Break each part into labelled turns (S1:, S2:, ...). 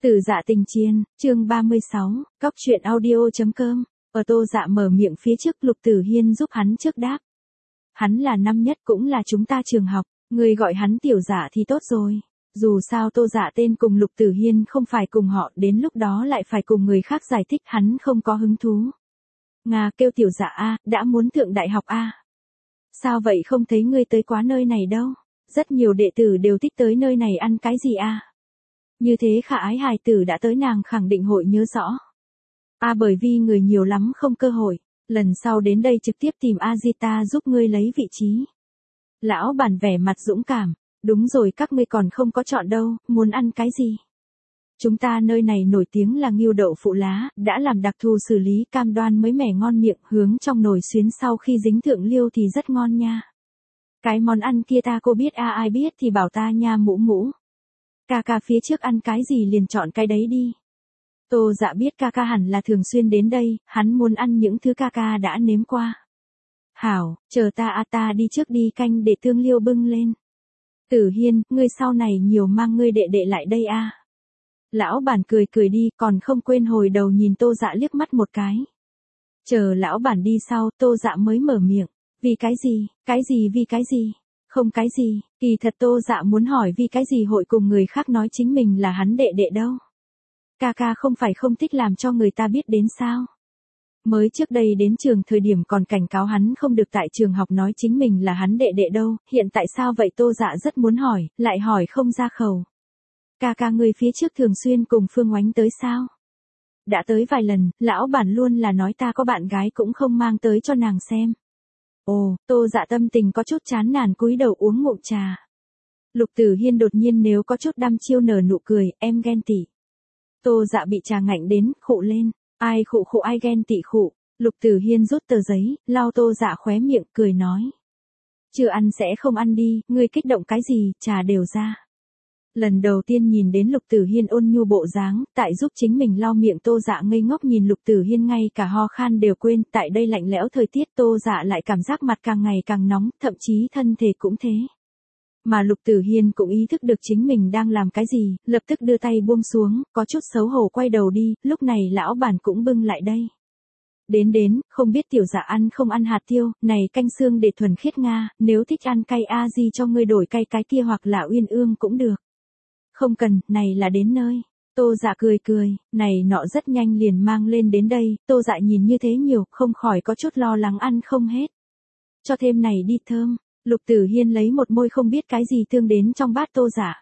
S1: Tử Dạ Tình Chiên, chương 36, Cóc truyện audio.com. Ở Tô Dạ mở miệng phía trước, Lục Tử Hiên giúp hắn trước đáp. Hắn là năm nhất cũng là chúng ta trường học, người gọi hắn Tiểu Dạ thì tốt rồi. Dù sao Tô Dạ tên cùng Lục Tử Hiên không phải cùng họ, đến lúc đó lại phải cùng người khác giải thích, hắn không có hứng thú. Nga kêu Tiểu Dạ a, đã muốn thượng đại học a. Sao vậy, không thấy ngươi tới quá nơi này đâu? Rất nhiều đệ tử đều thích tới nơi này ăn cái gì a? Như thế khả ái hài tử đã tới, nàng khẳng định hội nhớ rõ. Bởi vì người nhiều lắm không cơ hội, lần sau đến đây trực tiếp tìm Azita giúp ngươi lấy vị trí. Lão bản vẻ mặt dũng cảm, đúng rồi, các ngươi còn không có chọn đâu, muốn ăn cái gì? Chúng ta nơi này nổi tiếng là nghêu đậu phụ lá, đã làm đặc thù xử lý, cam đoan mới mẻ ngon miệng, hướng trong nồi xuyến sau khi dính thượng liêu thì rất ngon nha. Cái món ăn kia ta cô biết ai biết thì bảo ta nha mũ mũ. Ca phía trước ăn cái gì liền chọn cái đấy đi. Tô Dạ biết ca hẳn là thường xuyên đến đây, hắn muốn ăn những thứ ca đã nếm qua. Hảo, chờ ta đi trước đi, canh để Tương Liêu bưng lên. Tử Hiên, ngươi sau này nhiều mang ngươi đệ đệ lại đây a. Lão bản cười đi, còn không quên hồi đầu nhìn Tô Dạ liếc mắt một cái. Chờ lão bản đi sau, Tô Dạ mới mở miệng. Vì cái gì, vì cái gì? Không cái gì, kỳ thật Tô Dạ muốn hỏi vì cái gì hội cùng người khác nói chính mình là hắn đệ đệ đâu. Ca không phải không thích làm cho người ta biết đến sao. Mới trước đây đến trường thời điểm còn cảnh cáo hắn không được tại trường học nói chính mình là hắn đệ đệ đâu, hiện tại sao vậy? Tô Dạ rất muốn hỏi, lại hỏi không ra khẩu. Ca người phía trước thường xuyên cùng Phương Oánh tới sao? Đã tới vài lần, lão bản luôn là nói ta có bạn gái cũng không mang tới cho nàng xem. Ồ, Tô Dạ tâm tình có chút chán nản, cúi đầu uống ngụm trà. Lục Tử Hiên đột nhiên nếu có chút đăm chiêu nở nụ cười, em ghen tị. Tô Dạ bị trà ngạnh đến, khụ lên. Ai khụ ai ghen tị khụ. Lục Tử Hiên rút tờ giấy, lau Tô Dạ khóe miệng, cười nói. Chưa ăn sẽ không ăn đi, ngươi kích động cái gì, trà đều ra. Lần đầu tiên nhìn đến Lục Tử Hiên ôn nhu bộ dáng, tại giúp chính mình lau miệng, Tô Dạ ngây ngốc nhìn Lục Tử Hiên, ngay cả ho khan đều quên, tại đây lạnh lẽo thời tiết Tô Dạ lại cảm giác mặt càng ngày càng nóng, thậm chí thân thể cũng thế. Mà Lục Tử Hiên cũng ý thức được chính mình đang làm cái gì, lập tức đưa tay buông xuống, có chút xấu hổ quay đầu đi, lúc này lão bản cũng bưng lại đây. Đến, không biết Tiểu Dạ ăn không ăn hạt tiêu, này canh xương để thuần khiết Nga, nếu thích ăn cay gì cho ngươi đổi cay cái kia hoặc là uyên ương cũng được. Không cần, này là đến nơi. Tô Dạ cười, này nọ rất nhanh liền mang lên đến đây, Tô Dạ nhìn như thế nhiều, không khỏi có chút lo lắng ăn không hết. Cho thêm này đi, thơm. Lục Tử Hiên lấy một môi không biết cái gì tương đến trong bát Tô Dạ.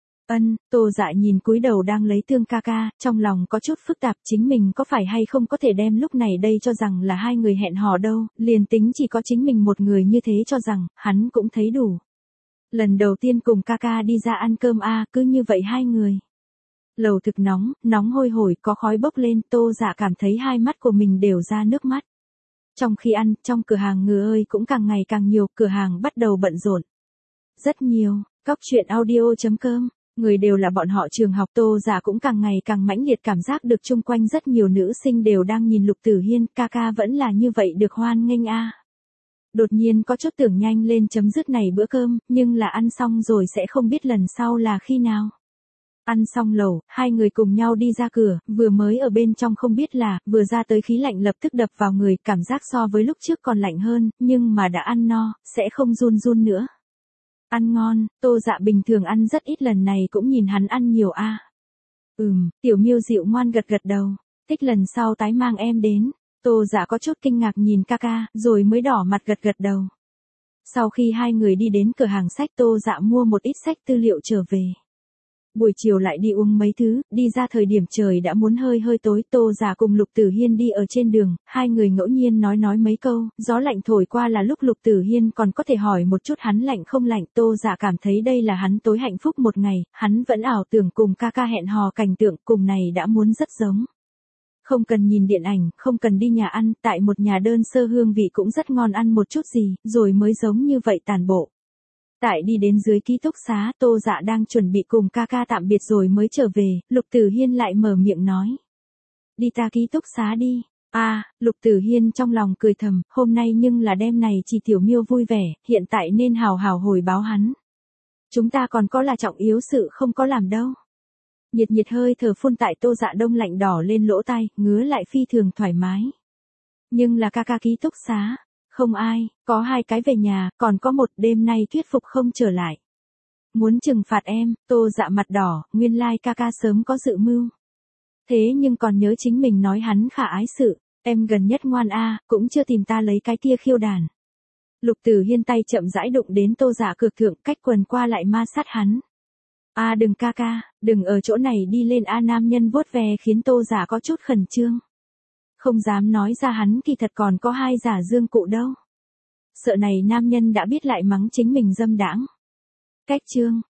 S1: Tô Dạ nhìn cúi đầu đang lấy tương ca, trong lòng có chút phức tạp, chính mình có phải hay không có thể đem lúc này đây cho rằng là hai người hẹn hò đâu, liền tính chỉ có chính mình một người như thế cho rằng, hắn cũng thấy đủ. Lần đầu tiên cùng ca đi ra ăn cơm cứ như vậy hai người. Lầu thực nóng hôi hổi, có khói bốc lên, Tô Dạ cảm thấy hai mắt của mình đều ra nước mắt. Trong khi ăn, trong cửa hàng người ơi cũng càng ngày càng nhiều, cửa hàng bắt đầu bận rộn. Rất nhiều, Cóc truyện audio.com, người đều là bọn họ trường học. Tô Dạ cũng càng ngày càng mãnh liệt cảm giác được chung quanh rất nhiều nữ sinh đều đang nhìn Lục Tử Hiên, ca vẫn là như vậy được hoan nghênh Đột nhiên có chút tưởng nhanh lên chấm dứt này bữa cơm, nhưng là ăn xong rồi sẽ không biết lần sau là khi nào. Ăn xong lẩu, hai người cùng nhau đi ra cửa, vừa mới ở bên trong không biết là, vừa ra tới khí lạnh lập tức đập vào người, cảm giác so với lúc trước còn lạnh hơn, nhưng mà đã ăn no, sẽ không run nữa. Ăn ngon, Tô Dạ bình thường ăn rất ít, lần này cũng nhìn hắn ăn nhiều Tiểu Miêu dịu ngoan gật đầu, thích lần sau tái mang em đến. Tô Dạ có chút kinh ngạc nhìn ca, rồi mới đỏ mặt gật đầu. Sau khi hai người đi đến cửa hàng sách, Tô Dạ mua một ít sách tư liệu trở về. Buổi chiều lại đi uống mấy thứ, đi ra thời điểm trời đã muốn hơi tối, Tô Dạ cùng Lục Tử Hiên đi ở trên đường, hai người ngẫu nhiên nói mấy câu, gió lạnh thổi qua là lúc Lục Tử Hiên còn có thể hỏi một chút hắn lạnh không lạnh, Tô Dạ cảm thấy đây là hắn tối hạnh phúc một ngày, hắn vẫn ảo tưởng cùng ca hẹn hò cảnh tượng, cùng này đã muốn rất giống. Không cần nhìn điện ảnh, không cần đi nhà ăn, tại một nhà đơn sơ hương vị cũng rất ngon, ăn một chút gì, rồi mới giống như vậy tàn bộ. Tại đi đến dưới ký túc xá, Tô Dạ đang chuẩn bị cùng ca tạm biệt rồi mới trở về, Lục Tử Hiên lại mở miệng nói. Đi ta ký túc xá đi. Lục Tử Hiên trong lòng cười thầm, hôm nay nhưng là đêm này chỉ Tiểu Miêu vui vẻ, hiện tại nên hào hồi báo hắn. Chúng ta còn có là trọng yếu sự không có làm đâu. Nhiệt nhiệt hơi thở phun tại Tô Dạ đông lạnh đỏ lên lỗ tai, ngứa lại phi thường thoải mái. Nhưng là ca ca ký túc xá, không ai, có 2 cái về nhà, còn có một đêm nay thuyết phục không trở lại. Muốn trừng phạt em, Tô Dạ mặt đỏ, nguyên lai ca ca sớm có dự mưu. Thế nhưng còn nhớ chính mình nói hắn khả ái sự, em gần nhất ngoan cũng chưa tìm ta lấy cái kia khiêu đàn. Lục Tử Hiên tay chậm rãi đụng đến Tô Dạ cược thượng, cách quần qua lại ma sát hắn. Đừng ca ca, đừng ở chỗ này đi lên nam nhân vuốt ve khiến Tô Dạ có chút khẩn trương. Không dám nói ra hắn kỳ thật còn có 2 giả dương cụ đâu. Sợ này nam nhân đã biết lại mắng chính mình dâm đãng. Cách chương